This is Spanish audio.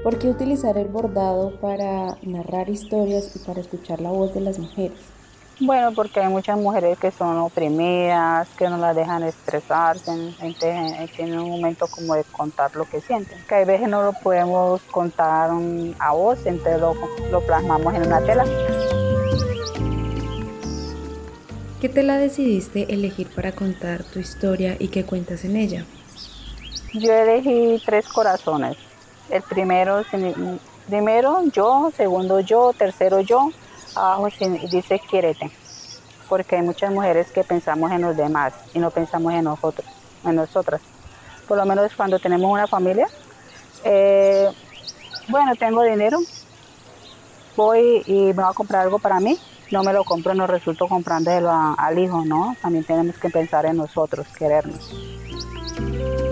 ¿Por qué utilizar el bordado para narrar historias y para escuchar la voz de las mujeres? Bueno, porque hay muchas mujeres que son oprimidas, que no las dejan expresarse, entonces tienen un momento como de contar lo que sienten, que a veces no lo podemos contar a voz, entonces lo plasmamos en una tela. ¿Qué tela decidiste elegir para contar tu historia y qué cuentas en ella? Yo elegí tres corazones. El primero, primero yo, segundo yo, tercero yo, abajo dice quiérete, porque hay muchas mujeres que pensamos en los demás y no pensamos en nosotros, en nosotras. Por lo menos cuando tenemos una familia, eh, bueno, tengo dinero, voy y me voy a comprar algo para mí, no me lo compro, no resulto comprándolo al hijo, ¿no? También tenemos que pensar en nosotros, querernos.